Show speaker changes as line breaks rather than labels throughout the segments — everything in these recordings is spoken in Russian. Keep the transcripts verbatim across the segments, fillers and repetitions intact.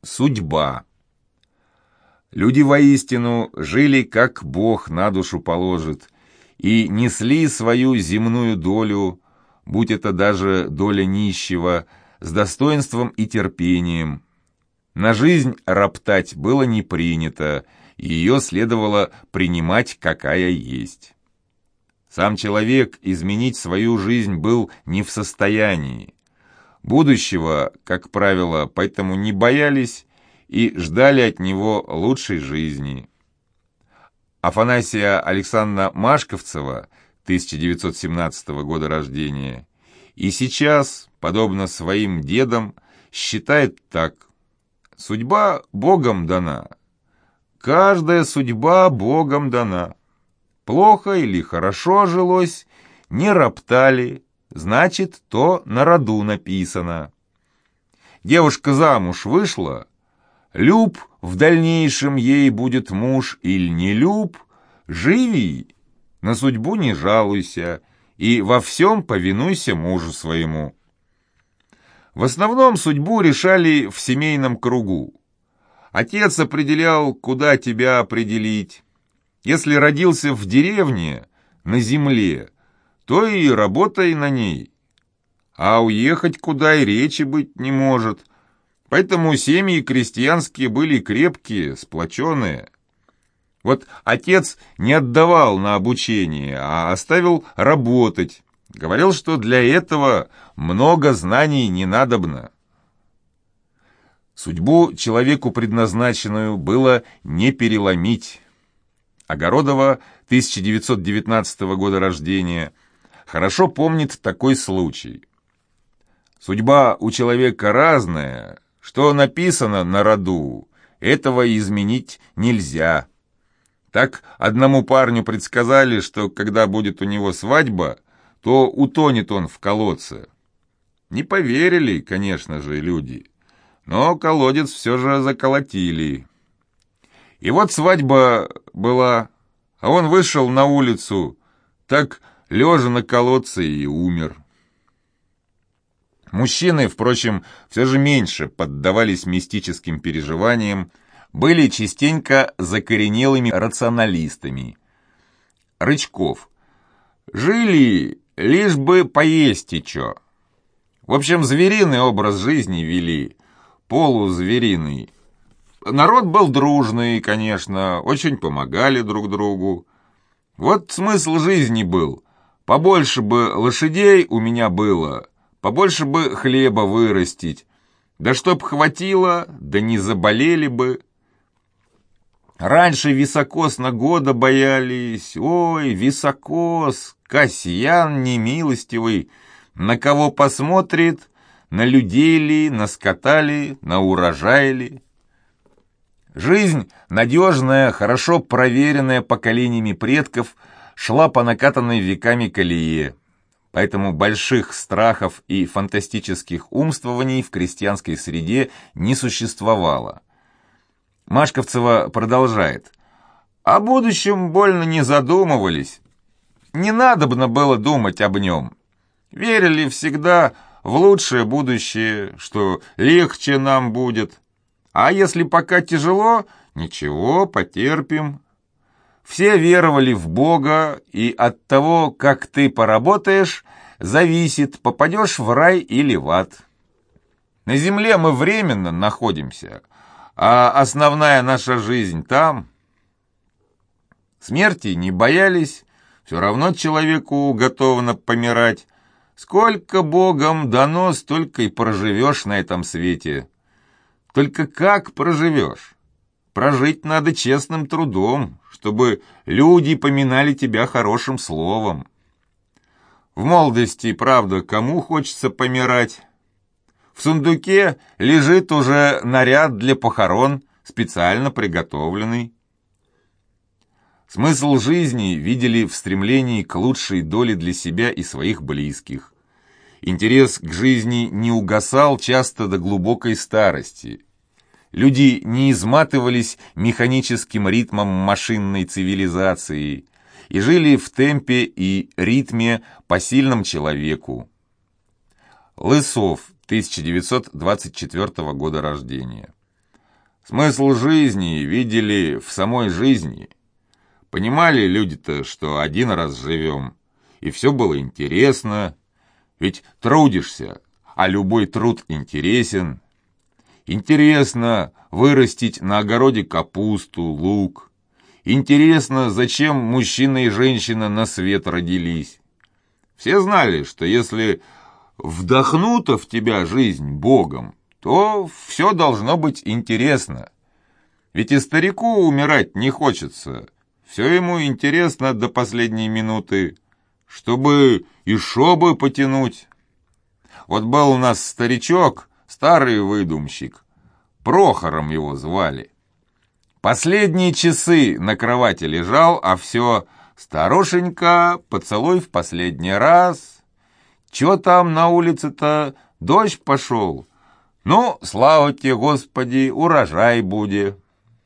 Судьба. Люди воистину жили, как Бог на душу положит, и несли свою земную долю, будь это даже доля нищего, с достоинством и терпением. На жизнь роптать было не принято, и ее следовало принимать, какая есть. Сам человек изменить свою жизнь был не в состоянии. Будущего, как правило, поэтому не боялись и ждали от него лучшей жизни. Афанасия Александровна Машковцева, тысяча девятьсот семнадцатого года рождения, и сейчас, подобно своим дедам, считает так: судьба Богом дана. Каждая судьба Богом дана. Плохо или хорошо жилось, не роптали, значит, то на роду написано. Девушка замуж вышла, люб в дальнейшем ей будет муж или не люб, живи, на судьбу не жалуйся и во всем повинуйся мужу своему. В основном судьбу решали в семейном кругу. Отец определял, куда тебя определить. Если родился в деревне, на земле, то и работай на ней. А уехать куда и речи быть не может. Поэтому семьи крестьянские были крепкие, сплоченные. Вот отец не отдавал на обучение, а оставил работать. Говорил, что для этого много знаний не надобно. Судьбу человеку предназначенную было не переломить. Огородова, тысяча девятьсот девятнадцатого года рождения, хорошо помнит такой случай. Судьба у человека разная, что написано на роду, этого изменить нельзя. Так одному парню предсказали, что когда будет у него свадьба, то утонет он в колодце. Не поверили, конечно же, люди, но колодец все же заколотили. И вот свадьба была, а он вышел на улицу, так лежа на колодце и умер. Мужчины, впрочем, все же меньше поддавались мистическим переживаниям, были частенько закоренелыми рационалистами. Рычков. Жили, лишь бы поесть и чё. В общем, звериный образ жизни вели, полузвериный. Народ был дружный, конечно, очень помогали друг другу. Вот смысл жизни был. Побольше бы лошадей у меня было, побольше бы хлеба вырастить. Да чтоб хватило, да не заболели бы. Раньше високос на года боялись. Ой, високос, Касьян немилостивый. На кого посмотрит, на людей ли, на скота ли, на урожай ли. Жизнь, надежная, хорошо проверенная поколениями предков, шла по накатанной веками колее. Поэтому больших страхов и фантастических умствований в крестьянской среде не существовало. Машковцева продолжает. О будущем больно не задумывались. Не надобно было думать об нем. Верили всегда в лучшее будущее, что легче нам будет. А если пока тяжело, ничего, потерпим. Все веровали в Бога, и от того, как ты поработаешь, зависит, попадешь в рай или в ад. На земле мы временно находимся, а основная наша жизнь там. Смерти не боялись, все равно человеку готовно помирать. Сколько Богом дано, столько и проживешь на этом свете. Только как проживешь? Прожить надо честным трудом, чтобы люди поминали тебя хорошим словом. В молодости, правда, кому хочется помирать? В сундуке лежит уже наряд для похорон, специально приготовленный. Смысл жизни видели в стремлении к лучшей доле для себя и своих близких. Интерес к жизни не угасал часто до глубокой старости. Люди не изматывались механическим ритмом машинной цивилизации и жили в темпе и ритме посильном человеку. Лысов, тысяча девятьсот двадцать четвёртого года рождения. Смысл жизни видели в самой жизни. Понимали люди-то, что один раз живем, и все было интересно. Ведь трудишься, а любой труд интересен. Интересно вырастить на огороде капусту, лук. Интересно, зачем мужчина и женщина на свет родились. Все знали, что если вдохнута в тебя жизнь Богом, то все должно быть интересно. Ведь и старику умирать не хочется. Все ему интересно до последней минуты, чтобы и шобы потянуть. Вот был у нас старичок, старый выдумщик. Прохором его звали. Последние часы на кровати лежал, а все «Старушенька, поцелуй в последний раз». Чё там на улице-то? Дождь пошел. Ну, слава тебе, Господи, урожай будет.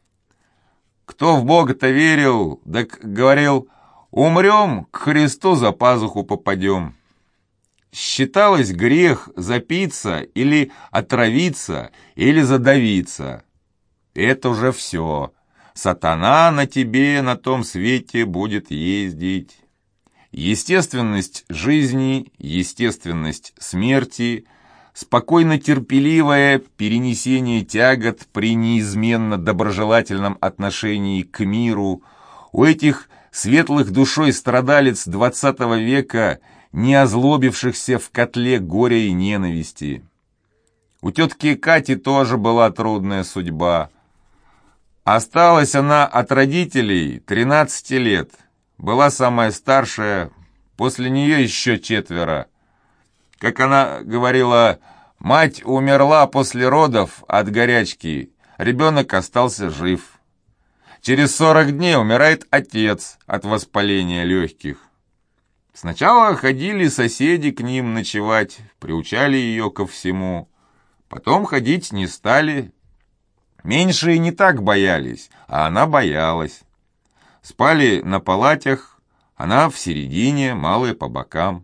Кто в Бога-то верил, так говорил, умрем, к Христу за пазуху попадем. Считалось грех запиться или отравиться, или задавиться. Это уже все. Сатана на тебе на том свете будет ездить. Естественность жизни, естественность смерти, спокойно-терпеливое перенесение тягот при неизменно доброжелательном отношении к миру, у этих светлых душой страдалец двадцатого века, не озлобившихся в котле горя и ненависти. У тетки Кати тоже была трудная судьба. Осталась она от родителей тринадцати лет, была самая старшая, после нее еще четверо. Как она говорила, мать умерла после родов от горячки, ребенок остался жив. Через сорок дней умирает отец от воспаления легких. Сначала ходили соседи к ним ночевать, приучали ее ко всему. Потом ходить не стали. Меньшие не так боялись, а она боялась. Спали на палатях, она в середине, малые по бокам.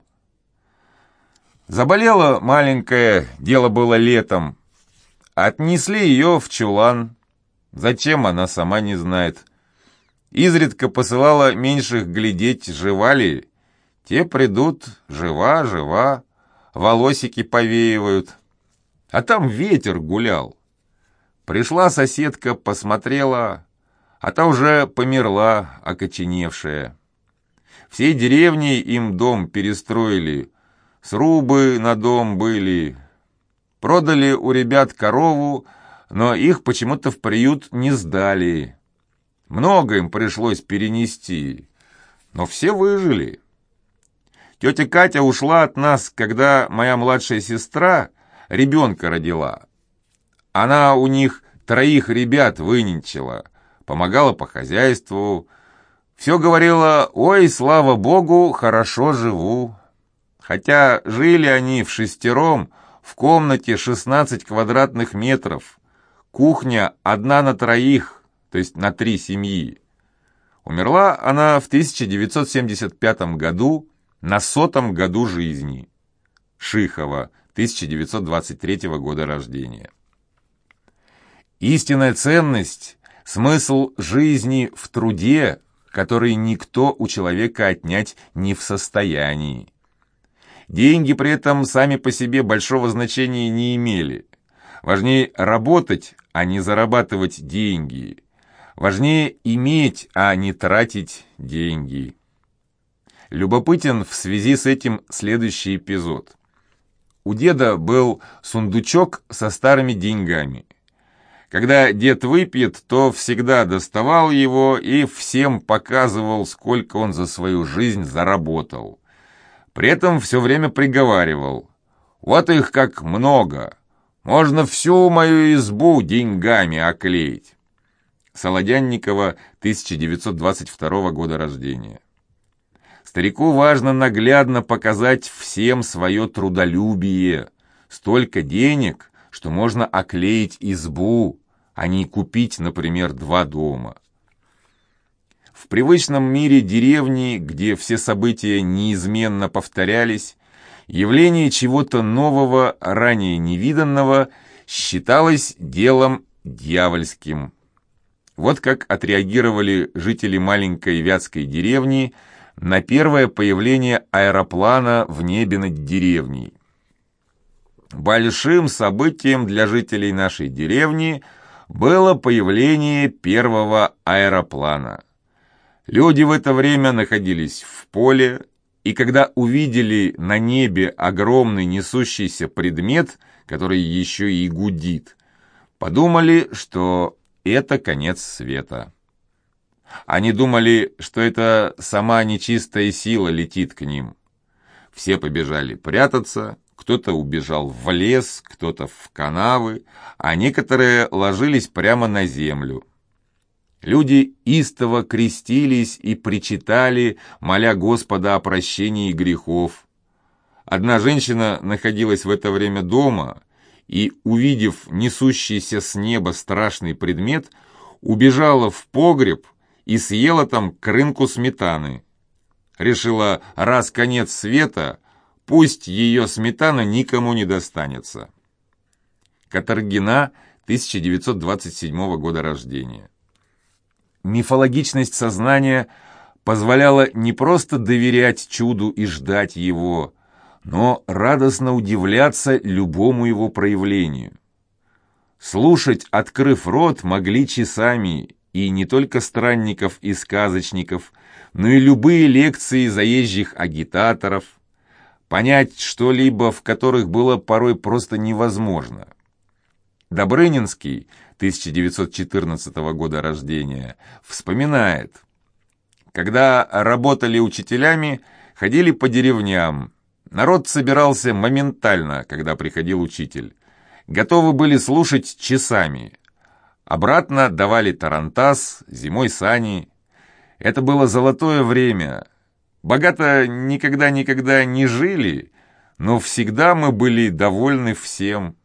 Заболела маленькая, дело было летом. Отнесли ее в чулан. Зачем, она сама не знает. Изредка посылала меньших глядеть, жива ли. Те придут, жива, жива, волосики повеивают. А там ветер гулял. Пришла соседка, посмотрела, а та уже померла, окоченевшая. Всей деревней им дом перестроили, срубы на дом были. Продали у ребят корову, но их почему-то в приют не сдали. Много им пришлось перенести, но все выжили. Тетя Катя ушла от нас, когда моя младшая сестра ребенка родила. Она у них троих ребят выненчила, помогала по хозяйству. Все говорила, ой, слава богу, хорошо живу. Хотя жили они в шестером, в комнате шестнадцать квадратных метров. Кухня одна на троих, то есть на три семьи. Умерла она в тысяча девятьсот семьдесят пятом году, на сотом году жизни. Шихова, тысяча девятьсот двадцать третьего года рождения. Истинная ценность, смысл жизни в труде, который никто у человека отнять не в состоянии. Деньги при этом сами по себе большого значения не имели. Важнее работать, а не зарабатывать деньги. Важнее иметь, а не тратить деньги. Любопытен в связи с этим следующий эпизод. У деда был сундучок со старыми деньгами. Когда дед выпьет, то всегда доставал его и всем показывал, сколько он за свою жизнь заработал. При этом все время приговаривал: «Вот их как много! Можно всю мою избу деньгами оклеить». Солодянникова, тысяча девятьсот двадцать второго года рождения. Старику важно наглядно показать всем свое трудолюбие. Столько денег, что можно оклеить избу, а не купить, например, два дома. В привычном мире деревни, где все события неизменно повторялись, явление чего-то нового, ранее невиданного, считалось делом дьявольским. Вот как отреагировали жители маленькой вятской деревни на первое появление аэроплана в небе над деревней. Большим событием для жителей нашей деревни было появление первого аэроплана. Люди в это время находились в поле, и когда увидели на небе огромный несущийся предмет, который еще и гудит, подумали, что это конец света. Они думали, что это сама нечистая сила летит к ним. Все побежали прятаться, кто-то убежал в лес, кто-то в канавы, а некоторые ложились прямо на землю. Люди истово крестились и причитали, моля Господа о прощении грехов. Одна женщина находилась в это время дома и, увидев несущийся с неба страшный предмет, убежала в погреб и съела там крынку сметаны. Решила, раз конец света, пусть ее сметана никому не достанется. Катаргина, тысяча девятьсот двадцать седьмого года рождения. Мифологичность сознания позволяла не просто доверять чуду и ждать его, но радостно удивляться любому его проявлению. Слушать, открыв рот, могли часами, и не только странников и сказочников, но и любые лекции заезжих агитаторов, понять что-либо, в которых было порой просто невозможно. Добрынинский, тысяча девятьсот четырнадцатого года рождения, вспоминает: когда работали учителями, ходили по деревням. Народ собирался моментально, когда приходил учитель. Готовы были слушать часами. Обратно давали тарантас, зимой сани. Это было золотое время. Богато никогда-никогда не жили, но всегда мы были довольны всем.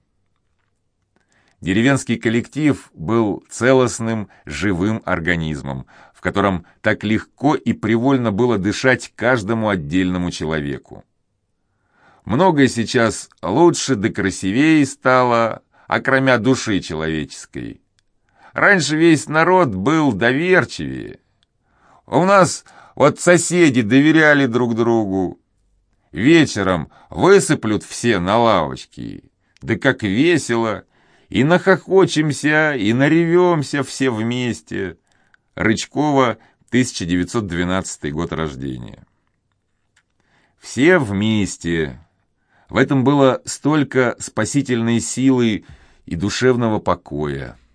Деревенский коллектив был целостным, живым организмом, в котором так легко и привольно было дышать каждому отдельному человеку. Многое сейчас лучше да красивее стало, окромя души человеческой. Раньше весь народ был доверчивее. У нас вот соседи доверяли друг другу. Вечером высыплют все на лавочки. Да как весело! И нахохочемся, и наревемся все вместе. Рычкова, тысяча девятьсот двенадцатый год рождения. Все вместе. В этом было столько спасительной силы и душевного покоя.